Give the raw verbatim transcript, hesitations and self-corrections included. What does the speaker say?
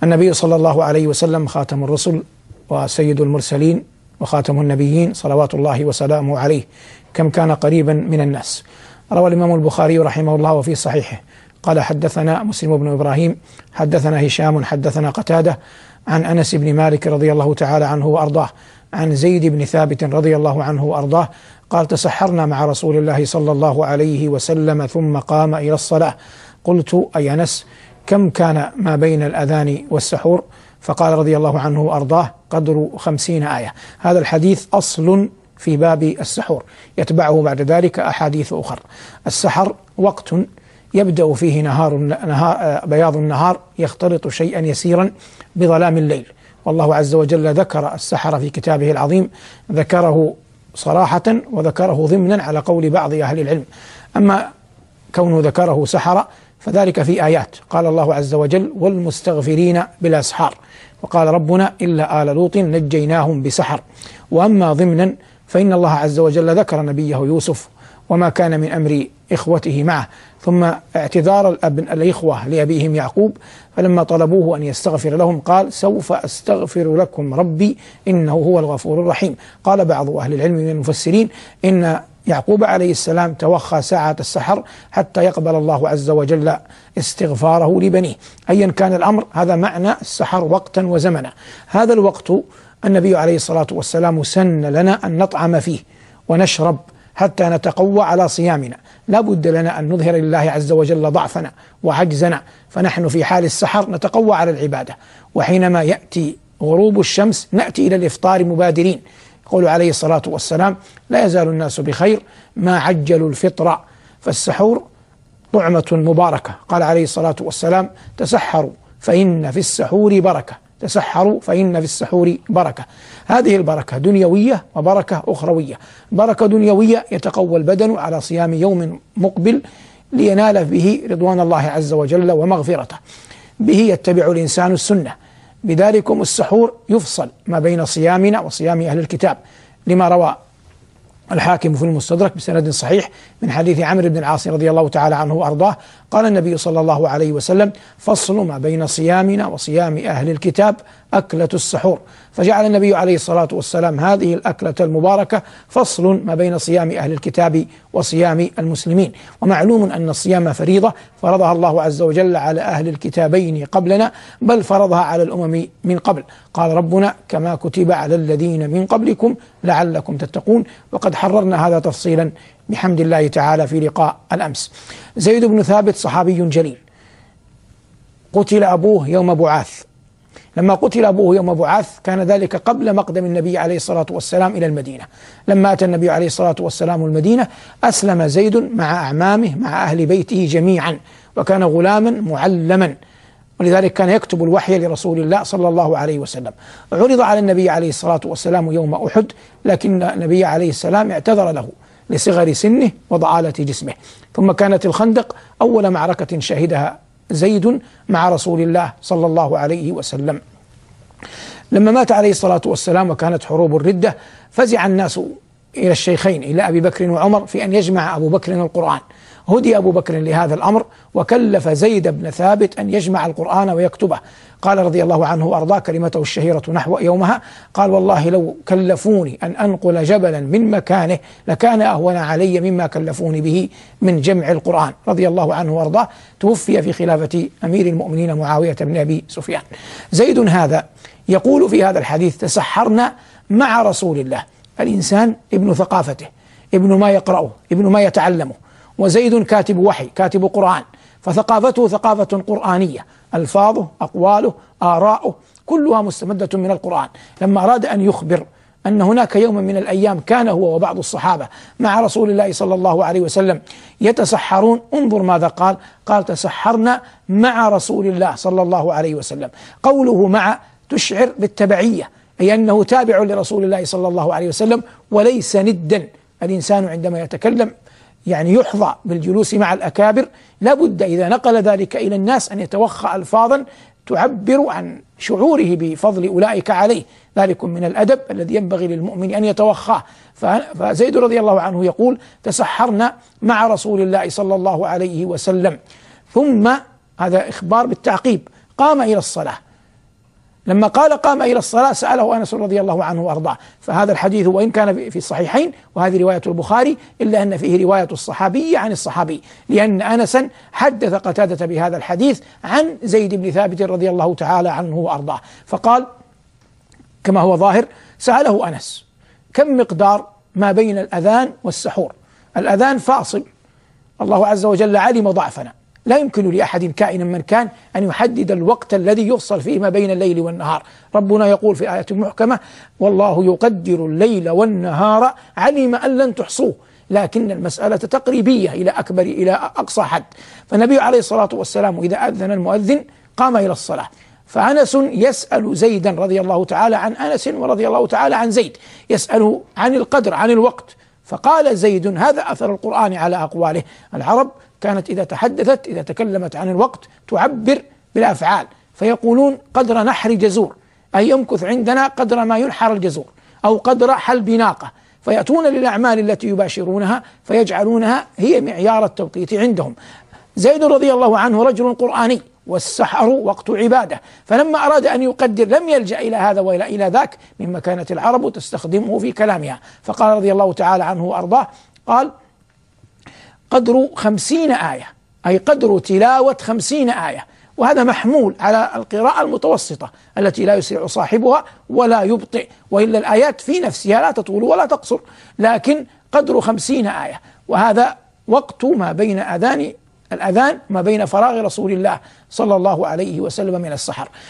النبي صلى الله عليه وسلم خاتم الرسل وسيد المرسلين وخاتم النبيين صلوات الله وسلامه عليه، كم كان قريبا من الناس. روى الإمام البخاري رحمه الله وفي صحيحه قال: حدثنا مسلم بن إبراهيم حدثنا هشام حدثنا قتادة عن أنس بن مالك رضي الله تعالى عنه وأرضاه عن زيد بن ثابت رضي الله عنه وأرضاه قال: تسحرنا مع رسول الله صلى الله عليه وسلم ثم قام إلى الصلاة. قلت: أي أنس كم كان ما بين الأذان والسحور؟ فقال رضي الله عنه وأرضاه: قدر خمسين آية. هذا الحديث أصل في باب السحور، يتبعه بعد ذلك أحاديث أخرى. السحر وقت يبدأ فيه نهار, نهار بياض النهار يختلط شيئا يسيرا بظلام الليل، والله عز وجل ذكر السحر في كتابه العظيم، ذكره صراحة وذكره ضمنا على قول بعض أهل العلم. أما كونه ذكره سحر فذلك في آيات، قال الله عز وجل: والمستغفرين بالأسحار، وقال ربنا: إلا آل لوط نجيناهم بسحر. وأما ضمنا فإن الله عز وجل ذكر نبيه يوسف وما كان من أمر إخوته معه، ثم اعتذار الأب الإخوة لأبيهم يعقوب، فلما طلبوه أن يستغفر لهم قال: سوف أستغفر لكم ربي إنه هو الغفور الرحيم. قال بعض أهل العلم من المفسرين إن يعقوب عليه السلام توخى ساعة السحر حتى يقبل الله عز وجل استغفاره لبنيه. أيا كان الأمر، هذا معنى السحر وقتا وزمنا. هذا الوقت النبي عليه الصلاة والسلام سن لنا أن نطعم فيه ونشرب حتى نتقوى على صيامنا. لا بد لنا أن نظهر لله عز وجل ضعفنا وعجزنا، فنحن في حال السحر نتقوى على العبادة، وحينما يأتي غروب الشمس نأتي إلى الإفطار مبادرين. يقول عليه الصلاة والسلام: لا يزال الناس بخير ما عجلوا الفطر. فالسحور طعمة مباركة، قال عليه الصلاة والسلام: تسحروا فإن في السحور بركة، تسحروا فإن في السحور بركة. هذه البركة دنيوية وبركة أخروية. بركة دنيوية يتقوى البدن على صيام يوم مقبل لينال به رضوان الله عز وجل ومغفرته، به يتبع الإنسان السنة. بذلكم السحور يفصل ما بين صيامنا وصيام أهل الكتاب، لما روى الحاكم في المستدرك بسند صحيح من حديث عمرو بن العاص رضي الله تعالى عنه وأرضاه قال النبي صلى الله عليه وسلم: فصل ما بين صيامنا وصيام أهل الكتاب أكلة السحور. فجعل النبي عليه الصلاة والسلام هذه الأكلة المباركة فصل ما بين صيام أهل الكتاب وصيام المسلمين. ومعلوم أن الصيام فريضة فرضها الله عز وجل على أهل الكتابين قبلنا، بل فرضها على الأمم من قبل. قال ربنا: كما كتب على الذين من قبلكم لعلكم تتقون. وقد حررنا هذا تفصيلا بحمد الله تعالى في لقاء الأمس. زيد بن ثابت صحابي جليل، قتل أبوه يوم بعاث. لما قتل أبوه يوم بعاث كان ذلك قبل مقدم النبي عليه الصلاة والسلام إلى المدينة. لما أتى النبي عليه الصلاة والسلام المدينة أسلم زيد مع أعمامه مع أهل بيته جميعا، وكان غلاما معلما، ولذلك كان يكتب الوحي لرسول الله صلى الله عليه وسلم. عرض على النبي عليه الصلاة والسلام يوم أحد، لكن النبي عليه السلام اعتذر له لصغر سنه وضعالة جسمه. ثم كانت الخندق أول معركة شهدها زيد مع رسول الله صلى الله عليه وسلم. لما مات عليه الصلاة والسلام وكانت حروب الردة، فزع الناس إلى الشيخين إلى أبي بكر وعمر في أن يجمع أبو بكر القرآن. هدي أبو بكر لهذا الأمر وكلف زيد بن ثابت أن يجمع القرآن ويكتبه. قال رضي الله عنه وأرضاه كلمته الشهيرة نحو يومها، قال: والله لو كلفوني أن أنقل جبلا من مكانه لكان أهون علي مما كلفوني به من جمع القرآن. رضي الله عنه وأرضاه، توفي في خلافة أمير المؤمنين معاوية بن أبي سفيان. زيد هذا يقول في هذا الحديث: تسحرنا مع رسول الله. الإنسان ابن ثقافته، ابن ما يقرأه، ابن ما يتعلمه. وزيد كاتب وحي، كاتب قرآن، فثقافته ثقافة قرآنية، ألفاظه، أقواله، آراؤه كلها مستمدة من القرآن. لما أراد أن يخبر أن هناك يوما من الأيام كان هو وبعض الصحابة مع رسول الله صلى الله عليه وسلم يتسحرون، انظر ماذا قال: قال: تسحرنا مع رسول الله صلى الله عليه وسلم. قوله مع تشعر بالتبعية، أي أنه تابع لرسول الله صلى الله عليه وسلم وليس ندا. الإنسان عندما يتكلم يعني يحظى بالجلوس مع الأكابر، لابد إذا نقل ذلك إلى الناس أن يتوخى ألفاظا تعبر عن شعوره بفضل أولئك عليه. ذلك من الأدب الذي ينبغي للمؤمن أن يتوخاه. فزيد رضي الله عنه يقول: تسحرنا مع رسول الله صلى الله عليه وسلم. ثم هذا إخبار بالتعقيب، قام إلى الصلاة. لما قال قام إلى الصلاة سأله أنس رضي الله عنه وأرضاه. فهذا الحديث وإن كان في الصحيحين وهذه رواية البخاري إلا أن فيه رواية الصحابي عن الصحابي، لأن أنسا حدث قتادة بهذا الحديث عن زيد بن ثابت رضي الله تعالى عنه وأرضاه، فقال كما هو ظاهر سأله أنس كم مقدار ما بين الأذان والسحور؟ الأذان فاصل، الله عز وجل علم ضعفنا، لا يمكن لأحد كائنا من كان أن يحدد الوقت الذي يفصل فيه ما بين الليل والنهار. ربنا يقول في آية محكمة والله يقدر الليل والنهار علم أن لن تحصوه، لكن المسألة تقريبية إلى أكبر إلى أقصى حد. فالنبي عليه الصلاة والسلام إذا أذن المؤذن قام إلى الصلاة، فأنس يسأل زيدا رضي الله تعالى عن أنس ورضي الله تعالى عن زيد، يسأل عن القدر عن الوقت، فقال زيد هذا أثر القرآن على أقواله، العرب كانت إذا تحدثت إذا تكلمت عن الوقت تعبر بالأفعال، فيقولون قدر نحر جزور، أي يمكث عندنا قدر ما ينحر الجزور، أو قدر حلب ناقة، فيأتون للأعمال التي يباشرونها فيجعلونها هي معيار التوقيت عندهم. زيد رضي الله عنه رجل قرآني، والسحر وقت عبادة، فلما أراد أن يقدر لم يلجأ إلى هذا وإلى إلى ذاك مما كانت العرب تستخدمه في كلامها، فقال رضي الله تعالى عنه وأرضاه قال قدر خمسين آية، أي قدر تلاوة خمسين آية، وهذا محمول على القراءة المتوسطة التي لا يسرع صاحبها ولا يبطئ، وإلا الآيات في نفسها لا تطول ولا تقصر، لكن قدر خمسين آية، وهذا وقت ما بين أذان الأذان ما بين فراغ رسول الله صلى الله عليه وسلم من السحر.